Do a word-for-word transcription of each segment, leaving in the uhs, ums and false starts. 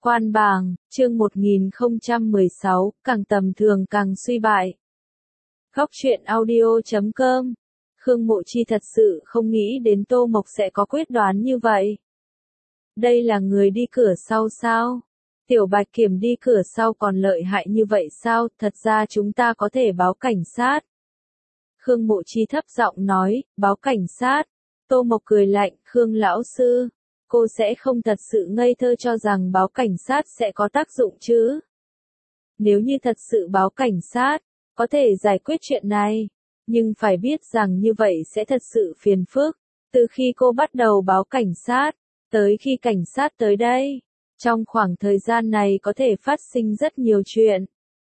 Quan bảng, chương một nghìn không trăm mười sáu, càng tầm thường càng suy bại. Góc truyện audio chấm com. Khương Mộ Chi thật sự không nghĩ đến Tô Mộc sẽ có quyết đoán như vậy. Đây là người đi cửa sau sao? Tiểu Bạch Kiểm đi cửa sau còn lợi hại như vậy sao? Thật ra chúng ta có thể báo cảnh sát. Khương Mộ Chi thấp giọng nói, báo cảnh sát. Tô Mộc cười lạnh, Khương lão sư, cô sẽ không thật sự ngây thơ cho rằng báo cảnh sát sẽ có tác dụng chứ? Nếu như thật sự báo cảnh sát, có thể giải quyết chuyện này, nhưng phải biết rằng như vậy sẽ thật sự phiền phức. Từ khi cô bắt đầu báo cảnh sát, tới khi cảnh sát tới đây, trong khoảng thời gian này có thể phát sinh rất nhiều chuyện.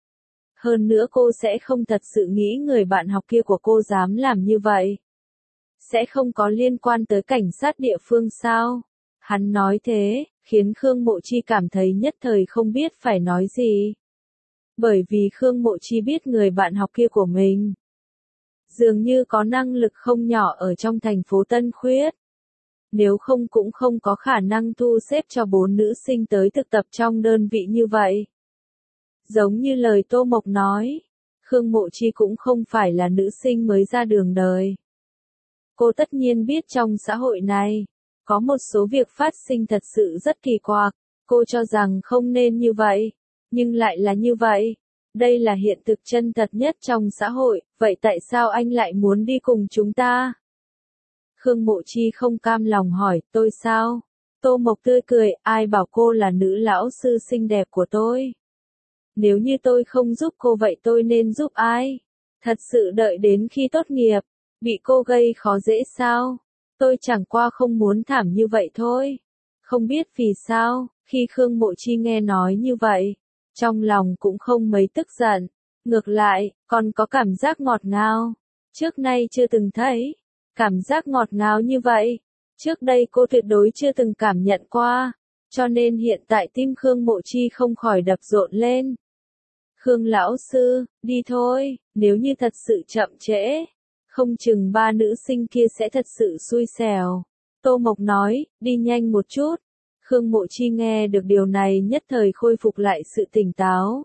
Hơn nữa cô sẽ không thật sự nghĩ người bạn học kia của cô dám làm như vậy. Sẽ không có liên quan tới cảnh sát địa phương sao? Hắn nói thế, khiến Khương Mộ Chi cảm thấy nhất thời không biết phải nói gì. Bởi vì Khương Mộ Chi biết người bạn học kia của mình dường như có năng lực không nhỏ ở trong thành phố Tân Khuyết. Nếu không cũng không có khả năng thu xếp cho bốn nữ sinh tới thực tập trong đơn vị như vậy. Giống như lời Tô Mộc nói, Khương Mộ Chi cũng không phải là nữ sinh mới ra đường đời. Cô tất nhiên biết trong xã hội này, có một số việc phát sinh thật sự rất kỳ quặc, cô cho rằng không nên như vậy, nhưng lại là như vậy. Đây là hiện thực chân thật nhất trong xã hội, vậy tại sao anh lại muốn đi cùng chúng ta? Khương Mộ Chi không cam lòng hỏi, tôi sao? Tô Mộc tươi cười, ai bảo cô là nữ lão sư xinh đẹp của tôi? Nếu như tôi không giúp cô vậy tôi nên giúp ai? Thật sự đợi đến khi tốt nghiệp, bị cô gây khó dễ sao? Tôi chẳng qua không muốn thảm như vậy thôi. Không biết vì sao, khi Khương Mộ Chi nghe nói như vậy, trong lòng cũng không mấy tức giận, ngược lại, còn có cảm giác ngọt ngào. Trước nay chưa từng thấy cảm giác ngọt ngào như vậy. Trước đây cô tuyệt đối chưa từng cảm nhận qua, cho nên hiện tại tim Khương Mộ Chi không khỏi đập rộn lên. Khương lão sư, đi thôi, nếu như thật sự chậm trễ, không chừng ba nữ sinh kia sẽ thật sự xui xẻo. Tô Mộc nói, đi nhanh một chút. Khương Mộ Chi nghe được điều này nhất thời khôi phục lại sự tỉnh táo.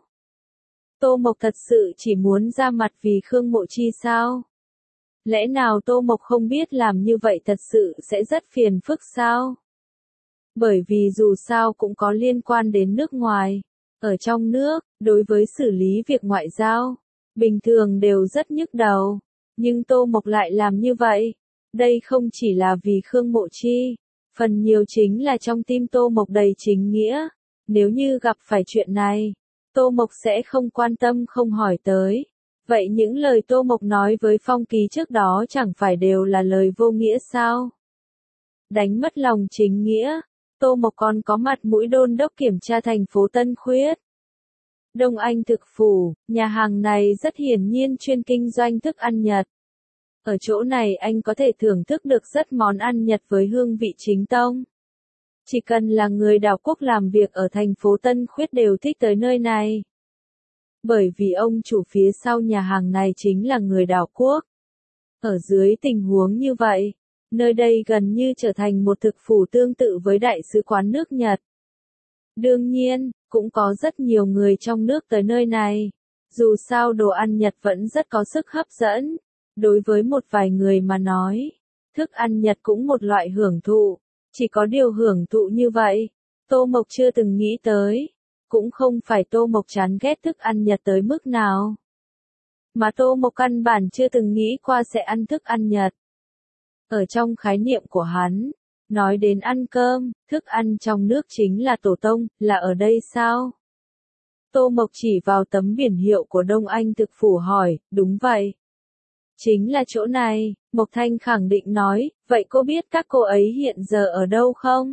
Tô Mộc thật sự chỉ muốn ra mặt vì Khương Mộ Chi sao? Lẽ nào Tô Mộc không biết làm như vậy thật sự sẽ rất phiền phức sao? Bởi vì dù sao cũng có liên quan đến nước ngoài. Ở trong nước, đối với xử lý việc ngoại giao, bình thường đều rất nhức đầu. Nhưng Tô Mộc lại làm như vậy. Đây không chỉ là vì Khương Mộ Chi, phần nhiều chính là trong tim Tô Mộc đầy chính nghĩa. Nếu như gặp phải chuyện này, Tô Mộc sẽ không quan tâm không hỏi tới. Vậy những lời Tô Mộc nói với Phong Kỳ trước đó chẳng phải đều là lời vô nghĩa sao? Đánh mất lòng chính nghĩa, Tô Mộc còn có mặt mũi đôn đốc kiểm tra thành phố Tân Khuyết. Đông Anh Thực Phủ, nhà hàng này rất hiển nhiên chuyên kinh doanh thức ăn Nhật. Ở chỗ này anh có thể thưởng thức được rất món ăn Nhật với hương vị chính tông. Chỉ cần là người đảo quốc làm việc ở thành phố Tân Khuyết đều thích tới nơi này. Bởi vì ông chủ phía sau nhà hàng này chính là người đảo quốc. Ở dưới tình huống như vậy, nơi đây gần như trở thành một thực phủ tương tự với đại sứ quán nước Nhật. Đương nhiên, cũng có rất nhiều người trong nước tới nơi này. Dù sao đồ ăn Nhật vẫn rất có sức hấp dẫn. Đối với một vài người mà nói, thức ăn Nhật cũng một loại hưởng thụ. Chỉ có điều hưởng thụ như vậy, Tô Mộc chưa từng nghĩ tới. Cũng không phải Tô Mộc chán ghét thức ăn Nhật tới mức nào. Mà Tô Mộc căn bản chưa từng nghĩ qua sẽ ăn thức ăn Nhật. Ở trong khái niệm của hắn, nói đến ăn cơm, thức ăn trong nước chính là tổ tông, là ở đây sao? Tô Mộc chỉ vào tấm biển hiệu của Đông Anh Thực Phủ hỏi, đúng vậy. Chính là chỗ này, Mộc Thanh khẳng định nói, vậy cô biết các cô ấy hiện giờ ở đâu không?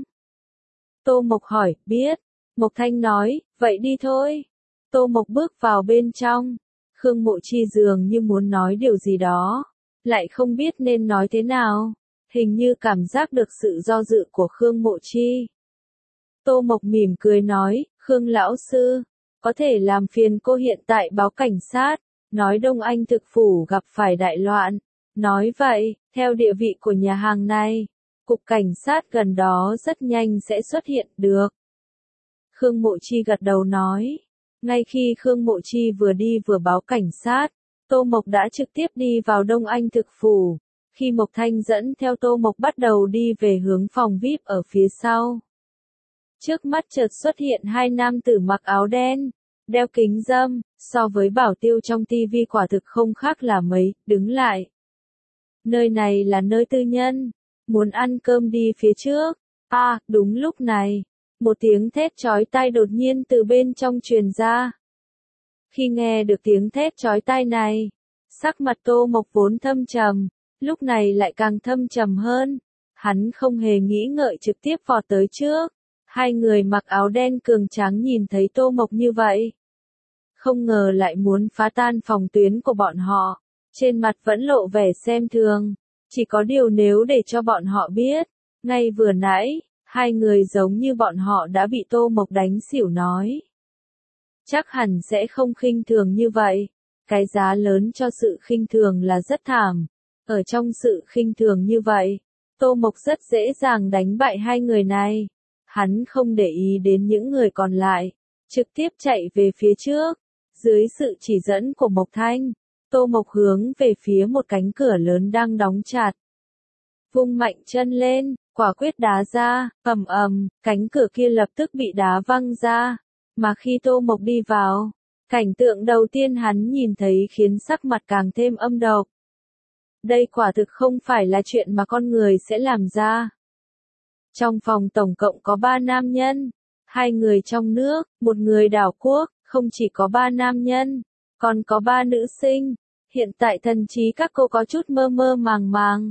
Tô Mộc hỏi, biết. Mộc Thanh nói, vậy đi thôi. Tô Mộc bước vào bên trong. Khương Mộ Chi dường như muốn nói điều gì đó, lại không biết nên nói thế nào. Hình như cảm giác được sự do dự của Khương Mộ Chi. Tô Mộc mỉm cười nói, Khương lão sư, có thể làm phiền cô hiện tại báo cảnh sát, nói Đông Anh Thực Phủ gặp phải đại loạn. Nói vậy, theo địa vị của nhà hàng này, cục cảnh sát gần đó rất nhanh sẽ xuất hiện được. Khương Mộ Chi gật đầu nói. Ngay khi Khương Mộ Chi vừa đi vừa báo cảnh sát, Tô Mộc đã trực tiếp đi vào Đông Anh thực phủ. Khi Mộc Thanh dẫn theo Tô Mộc bắt đầu đi về hướng phòng vi ai pi ở phía sau. Trước mắt chợt xuất hiện hai nam tử mặc áo đen, đeo kính râm, so với bảo tiêu trong tivi quả thực không khác là mấy, đứng lại. Nơi này là nơi tư nhân, muốn ăn cơm đi phía trước. À, đúng lúc này, một tiếng thét chói tai đột nhiên từ bên trong truyền ra. Khi nghe được tiếng thét chói tai này, sắc mặt Tô Mộc vốn thâm trầm, lúc này lại càng thâm trầm hơn. Hắn không hề nghĩ ngợi trực tiếp vọt tới trước. Hai người mặc áo đen cường tráng nhìn thấy Tô Mộc như vậy. Không ngờ lại muốn phá tan phòng tuyến của bọn họ. Trên mặt vẫn lộ vẻ xem thường. Chỉ có điều nếu để cho bọn họ biết. Ngay vừa nãy, hai người giống như bọn họ đã bị Tô Mộc đánh xỉu nói. Chắc hẳn sẽ không khinh thường như vậy. Cái giá lớn cho sự khinh thường là rất thảm. Ở trong sự khinh thường như vậy, Tô Mộc rất dễ dàng đánh bại hai người này. Hắn không để ý đến những người còn lại, trực tiếp chạy về phía trước. Dưới sự chỉ dẫn của Mộc Thanh, Tô Mộc hướng về phía một cánh cửa lớn đang đóng chặt. Vung mạnh chân lên, quả quyết đá ra, ầm ầm, cánh cửa kia lập tức bị đá văng ra. Mà khi Tô Mộc đi vào, cảnh tượng đầu tiên hắn nhìn thấy khiến sắc mặt càng thêm âm độc. Đây quả thực không phải là chuyện mà con người sẽ làm ra. Trong phòng tổng cộng có ba nam nhân, hai người trong nước, một người đảo quốc, không chỉ có ba nam nhân, còn có ba nữ sinh. Hiện tại thần trí các cô có chút mơ mơ màng màng.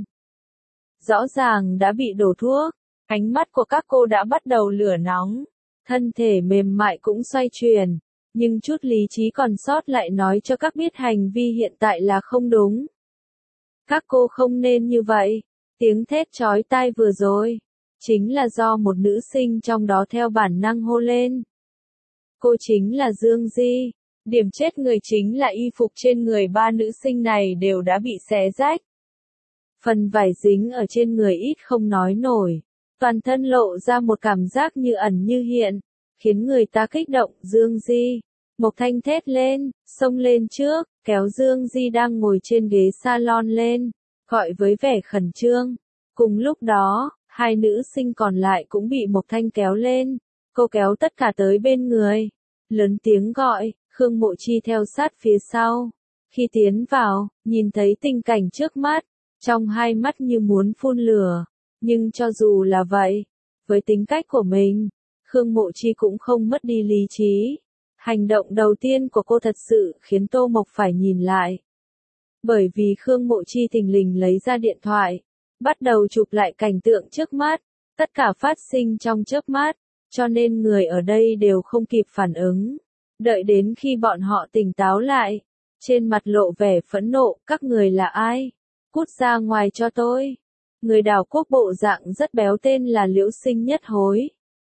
Rõ ràng đã bị đổ thuốc, ánh mắt của các cô đã bắt đầu lửa nóng, thân thể mềm mại cũng xoay chuyển, nhưng chút lý trí còn sót lại nói cho các biết hành vi hiện tại là không đúng. Các cô không nên như vậy, tiếng thét chói tai vừa rồi, chính là do một nữ sinh trong đó theo bản năng hô lên. Cô chính là Dương Di, điểm chết người chính là y phục trên người ba nữ sinh này đều đã bị xé rách. Phần vải dính ở trên người ít không nói nổi, toàn thân lộ ra một cảm giác như ẩn như hiện, khiến người ta kích động. Dương Di, Mộc Thanh thét lên, xông lên trước, kéo Dương Di đang ngồi trên ghế salon lên, gọi với vẻ khẩn trương. Cùng lúc đó, hai nữ sinh còn lại cũng bị Mộc Thanh kéo lên, cô kéo tất cả tới bên người, lớn tiếng gọi. Khương Mộ Chi theo sát phía sau. Khi tiến vào, nhìn thấy tình cảnh trước mắt, trong hai mắt như muốn phun lửa, nhưng cho dù là vậy, với tính cách của mình, Khương Mộ Chi cũng không mất đi lý trí. Hành động đầu tiên của cô thật sự khiến Tô Mộc phải nhìn lại. Bởi vì Khương Mộ Chi thình lình lấy ra điện thoại, bắt đầu chụp lại cảnh tượng trước mắt, tất cả phát sinh trong chớp mắt, cho nên người ở đây đều không kịp phản ứng. Đợi đến khi bọn họ tỉnh táo lại, trên mặt lộ vẻ phẫn nộ. Các người là ai? Cút ra ngoài cho tôi. Người đảo quốc bộ dạng rất béo tên là Liễu Sinh Nhất Hối,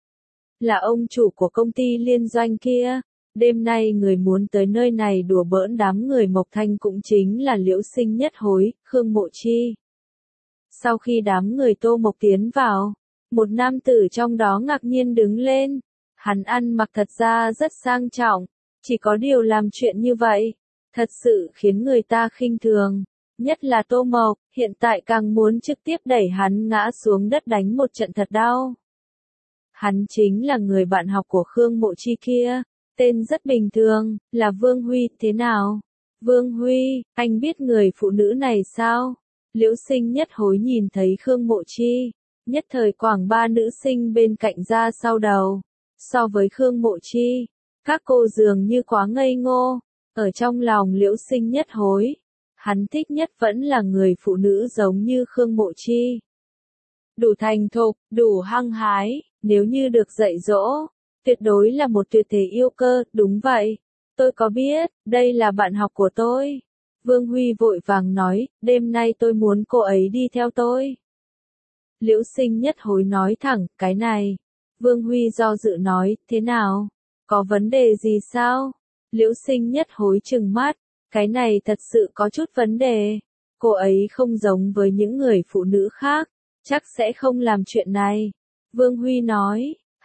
là ông chủ của công ty liên doanh kia. Đêm nay người muốn tới nơi này đùa bỡn đám người Mộc Thanh cũng chính là Liễu Sinh Nhất Hối, Khương Mộ Chi. Sau khi đám người Tô Mộc tiến vào, một nam tử trong đó ngạc nhiên đứng lên. Hắn ăn mặc thật ra rất sang trọng, chỉ có điều làm chuyện như vậy, thật sự khiến người ta khinh thường. Nhất là Tô Mộc, hiện tại càng muốn trực tiếp đẩy hắn ngã xuống đất đánh một trận thật đau. Hắn chính là người bạn học của Khương Mộ Chi kia, tên rất bình thường, là Vương Huy. Thế nào? Vương Huy, anh biết người phụ nữ này sao? Liễu Sinh Nhất Hối nhìn thấy Khương Mộ Chi, nhất thời quảng ba nữ sinh bên cạnh ra sau đầu. So với Khương Mộ Chi, các cô dường như quá ngây ngô. Ở trong lòng Liễu Sinh Nhất Hối, hắn thích nhất vẫn là người phụ nữ giống như Khương Mộ Chi. Đủ thành thục, đủ hăng hái, nếu như được dạy dỗ, tuyệt đối là một tuyệt thế yêu cơ. Đúng vậy, tôi có biết, đây là bạn học của tôi. Vương Huy vội vàng nói, đêm nay tôi muốn cô ấy đi theo tôi. Liễu Sinh Nhất Hối nói thẳng, cái này. Vương Huy do dự nói, thế nào? Có vấn đề gì sao? Liễu Sinh Nhất Hối trừng mắt, cái này thật sự có chút vấn đề. Cô ấy không giống với những người phụ nữ khác, chắc sẽ không làm chuyện này. Vương Huy nói,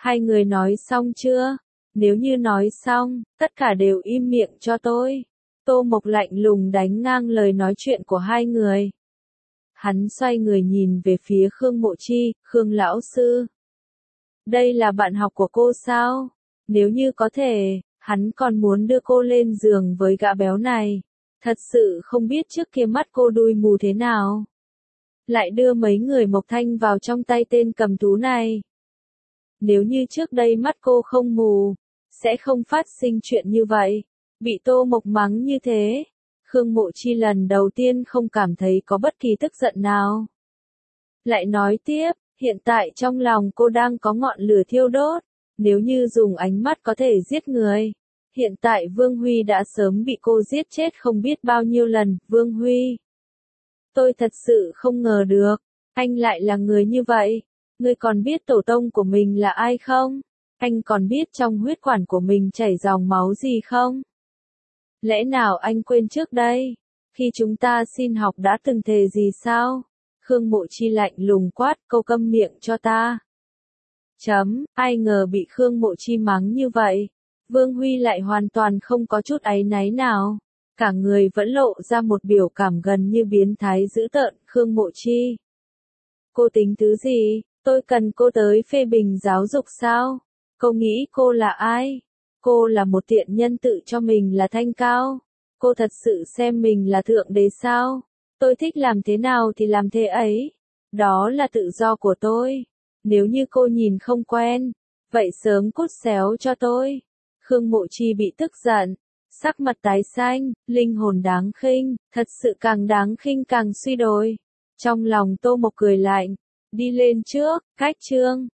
Hai người nói xong chưa? Nếu như nói xong, tất cả đều im miệng cho tôi. Tô Mộc lạnh lùng đánh ngang lời nói chuyện của hai người. Hắn xoay người nhìn về phía Khương Mộ Chi, Khương lão sư. Đây là bạn học của cô sao? Nếu như có thể, hắn còn muốn đưa cô lên giường với gã béo này. Thật sự không biết trước kia mắt cô đuôi mù thế nào. Lại đưa mấy người Mộc Thanh vào trong tay tên cầm thú này. Nếu như trước đây mắt cô không mù, sẽ không phát sinh chuyện như vậy. Bị Tô Mộc mắng như thế, Khương Mộ Chi lần đầu tiên không cảm thấy có bất kỳ tức giận nào. Lại nói tiếp, hiện tại trong lòng cô đang có ngọn lửa thiêu đốt, nếu như dùng ánh mắt có thể giết người. Hiện tại Vương Huy đã sớm bị cô giết chết không biết bao nhiêu lần, Vương Huy. Tôi thật sự không ngờ được, anh lại là người như vậy. Ngươi còn biết tổ tông của mình là ai không? Anh còn biết trong huyết quản của mình chảy dòng máu gì không? Lẽ nào anh quên trước đây? Khi chúng ta xin học đã từng thề gì sao? Khương Mộ Chi lạnh lùng quát, câu câm miệng cho ta. Chấm, ai ngờ bị Khương Mộ Chi mắng như vậy. Vương Huy lại hoàn toàn không có chút áy náy nào. Cả người vẫn lộ ra một biểu cảm gần như biến thái dữ tợn, Khương Mộ Chi. Cô tính thứ gì? Tôi cần cô tới phê bình giáo dục sao? Cô nghĩ cô là ai? Cô là một tiện nhân tự cho mình là thanh cao. Cô thật sự xem mình là thượng đế sao? Tôi thích làm thế nào thì làm thế ấy. Đó là tự do của tôi. Nếu như cô nhìn không quen, vậy sớm cút xéo cho tôi. Khương Mộ Chi bị tức giận, sắc mặt tái xanh, linh hồn đáng khinh, thật sự càng đáng khinh càng suy đồi. Trong lòng Tô Mộc cười lạnh, đi lên trước, cách chương.